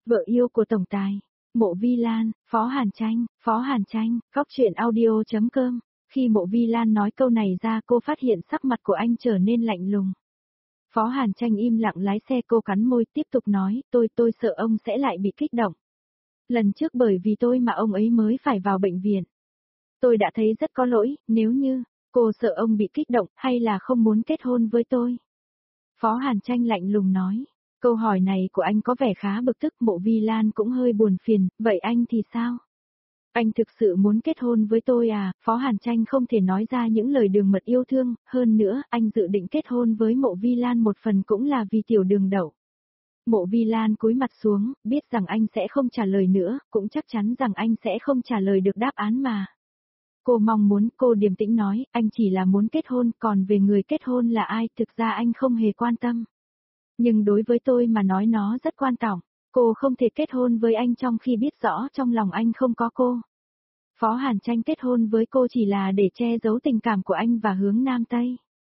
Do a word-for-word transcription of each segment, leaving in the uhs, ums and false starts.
Vợ yêu của tổng tài, Mộ Vi Lan, Phó Hàn Tranh, Phó Hàn Tranh, Cóc truyện audio chấm com. Khi Mộ Vi Lan nói câu này ra cô phát hiện sắc mặt của anh trở nên lạnh lùng. Phó Hàn Tranh im lặng lái xe, cô cắn môi tiếp tục nói, tôi tôi sợ ông sẽ lại bị kích động. Lần trước bởi vì tôi mà ông ấy mới phải vào bệnh viện. Tôi đã thấy rất có lỗi, nếu như, cô sợ ông bị kích động hay là không muốn kết hôn với tôi. Phó Hàn Tranh lạnh lùng nói. Câu hỏi này của anh có vẻ khá bực tức, Mộ Vi Lan cũng hơi buồn phiền, vậy anh thì sao? Anh thực sự muốn kết hôn với tôi à? Phó Hàn Tranh không thể nói ra những lời đường mật yêu thương, hơn nữa, anh dự định kết hôn với Mộ Vi Lan một phần cũng là vì tiểu đường đậu. Mộ Vi Lan cúi mặt xuống, biết rằng anh sẽ không trả lời nữa, cũng chắc chắn rằng anh sẽ không trả lời được đáp án mà. Cô mong muốn, cô điềm tĩnh nói, anh chỉ là muốn kết hôn, còn về người kết hôn là ai, thực ra anh không hề quan tâm. Nhưng đối với tôi mà nói nó rất quan trọng, cô không thể kết hôn với anh trong khi biết rõ trong lòng anh không có cô. Phó Hàn Tranh kết hôn với cô chỉ là để che giấu tình cảm của anh và hướng Nam Tây.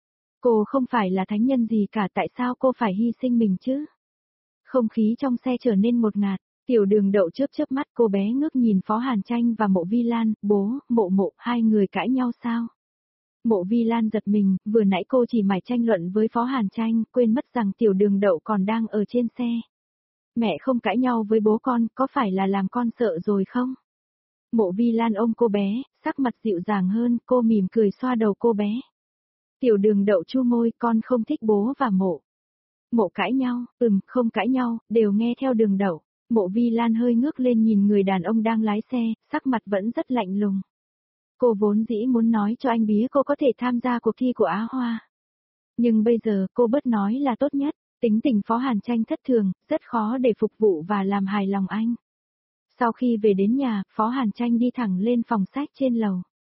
Cô không phải là thánh nhân gì cả, tại sao cô phải hy sinh mình chứ? Không khí trong xe trở nên ngột ngạt, tiểu đường đậu chớp chớp mắt, cô bé ngước nhìn Phó Hàn Tranh và Mộ Vi Lan, bố, Mộ Mộ, hai người cãi nhau sao? Mộ Vi Lan giật mình, vừa nãy cô chỉ mải tranh luận với Phó Hàn Tranh, quên mất rằng tiểu đường đậu còn đang ở trên xe. Mẹ không cãi nhau với bố con, có phải là làm con sợ rồi không? Mộ Vi Lan ôm cô bé, sắc mặt dịu dàng hơn, cô mỉm cười xoa đầu cô bé. Tiểu đường đậu chu môi, con không thích bố và Mộ. Mộ cãi nhau, ừm, không cãi nhau, đều nghe theo đường đậu. Mộ Vi Lan hơi ngước lên nhìn người đàn ông đang lái xe, sắc mặt vẫn rất lạnh lùng. Cô vốn dĩ muốn nói cho anh biết cô có thể tham gia cuộc thi của Á Hoa. Nhưng bây giờ cô bớt nói là tốt nhất, tính tình Phó Hàn Tranh thất thường, rất khó để phục vụ và làm hài lòng anh. Sau khi về đến nhà, Phó Hàn Tranh đi thẳng lên phòng sách trên lầu.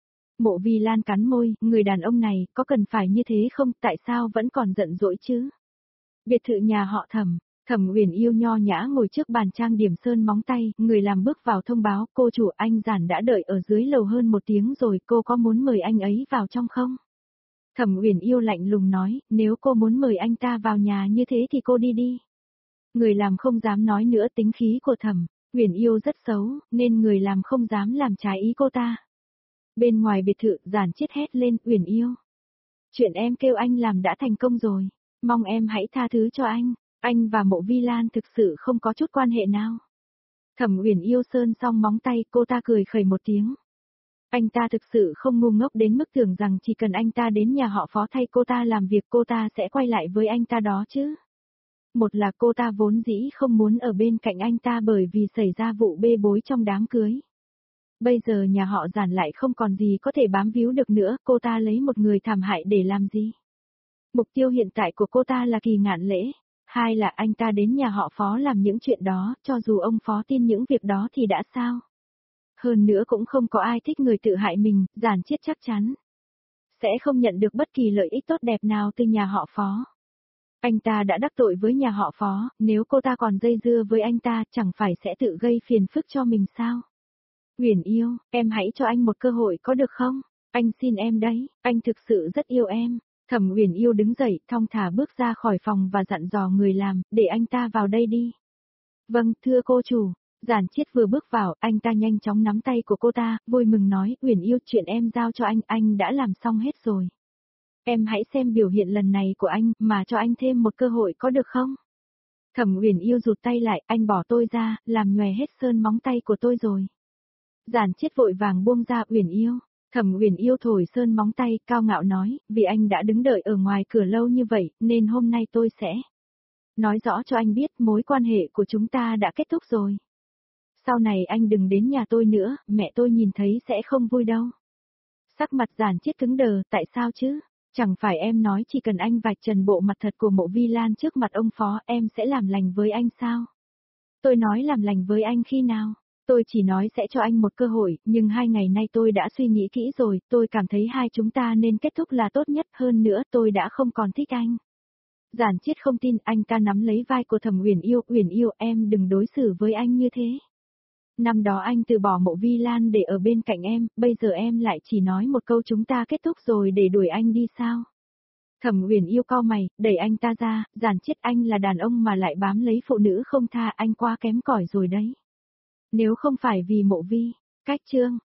Mộ Vi Lan cắn môi, người đàn ông này, có cần phải như thế không, tại sao vẫn còn giận dỗi chứ? Biệt thự nhà họ Thẩm, Thẩm Uyển Yêu nho nhã ngồi trước bàn trang điểm sơn móng tay, người làm bước vào thông báo, cô chủ anh Giản đã đợi ở dưới lầu hơn một tiếng rồi, cô có muốn mời anh ấy vào trong không? Thẩm Uyển Yêu lạnh lùng nói, nếu cô muốn mời anh ta vào nhà như thế thì cô đi đi. Người làm không dám nói nữa, tính khí của Thẩm Uyển Yêu rất xấu, nên người làm không dám làm trái ý cô ta. Bên ngoài biệt thự, Giản Chiết hét lên, Uyển Yêu. Chuyện em kêu anh làm đã thành công rồi, mong em hãy tha thứ cho anh. Anh và Mộ Vi Lan thực sự không có chút quan hệ nào. Thẩm Uyển Yêu sơn xong móng tay, cô ta cười khẩy một tiếng. Anh ta thực sự không ngu ngốc đến mức tưởng rằng chỉ cần anh ta đến nhà họ Phó thay cô ta làm việc cô ta sẽ quay lại với anh ta đó chứ. Một là cô ta vốn dĩ không muốn ở bên cạnh anh ta bởi vì xảy ra vụ bê bối trong đám cưới. Bây giờ nhà họ Giản lại không còn gì có thể bám víu được nữa, cô ta lấy một người thảm hại để làm gì? Mục tiêu hiện tại của cô ta là Kỳ Ngạn Lễ. Hai là anh ta đến nhà họ Phó làm những chuyện đó, cho dù ông Phó tin những việc đó thì đã sao? Hơn nữa cũng không có ai thích người tự hại mình, Giản Chiết chắc chắn sẽ không nhận được bất kỳ lợi ích tốt đẹp nào từ nhà họ Phó. Anh ta đã đắc tội với nhà họ Phó, nếu cô ta còn dây dưa với anh ta chẳng phải sẽ tự gây phiền phức cho mình sao? Uyển Yêu, em hãy cho anh một cơ hội có được không? Anh xin em đấy, anh thực sự rất yêu em. Thẩm Uyển Yêu đứng dậy, thong thả bước ra khỏi phòng và dặn dò người làm, để anh ta vào đây đi. Vâng, thưa cô chủ. Giản Chiết vừa bước vào, anh ta nhanh chóng nắm tay của cô ta, vui mừng nói, Uyển Yêu, chuyện em giao cho anh, anh đã làm xong hết rồi. Em hãy xem biểu hiện lần này của anh, mà cho anh thêm một cơ hội có được không? Thẩm Uyển Yêu rụt tay lại, anh bỏ tôi ra, làm nhòe hết sơn móng tay của tôi rồi. Giản Chiết vội vàng buông ra, Uyển Yêu. Thẩm Uyển Yêu thổi sơn móng tay, cao ngạo nói, vì anh đã đứng đợi ở ngoài cửa lâu như vậy, nên hôm nay tôi sẽ nói rõ cho anh biết mối quan hệ của chúng ta đã kết thúc rồi. Sau này anh đừng đến nhà tôi nữa, mẹ tôi nhìn thấy sẽ không vui đâu. Sắc mặt Giản Chiết cứng đờ, tại sao chứ? Chẳng phải em nói chỉ cần anh vạch trần bộ mặt thật của Mộ Vi Lan trước mặt ông Phó em sẽ làm lành với anh sao? Tôi nói làm lành với anh khi nào? Tôi chỉ nói sẽ cho anh một cơ hội, nhưng hai ngày nay tôi đã suy nghĩ kỹ rồi, tôi cảm thấy hai chúng ta nên kết thúc là tốt nhất, hơn nữa tôi đã không còn thích anh. Giản Chiết không tin, anh ta nắm lấy vai của Thẩm Uyển Yêu, Uyển Yêu em đừng đối xử với anh như thế. Năm đó anh từ bỏ Mộ Vi Lan để ở bên cạnh em, bây giờ em lại chỉ nói một câu chúng ta kết thúc rồi để đuổi anh đi sao? Thẩm Uyển Yêu cau mày, đẩy anh ta ra, giản chết anh là đàn ông mà lại bám lấy phụ nữ không tha, anh quá kém cỏi rồi đấy. Nếu không phải vì Mộ Vi, cách chương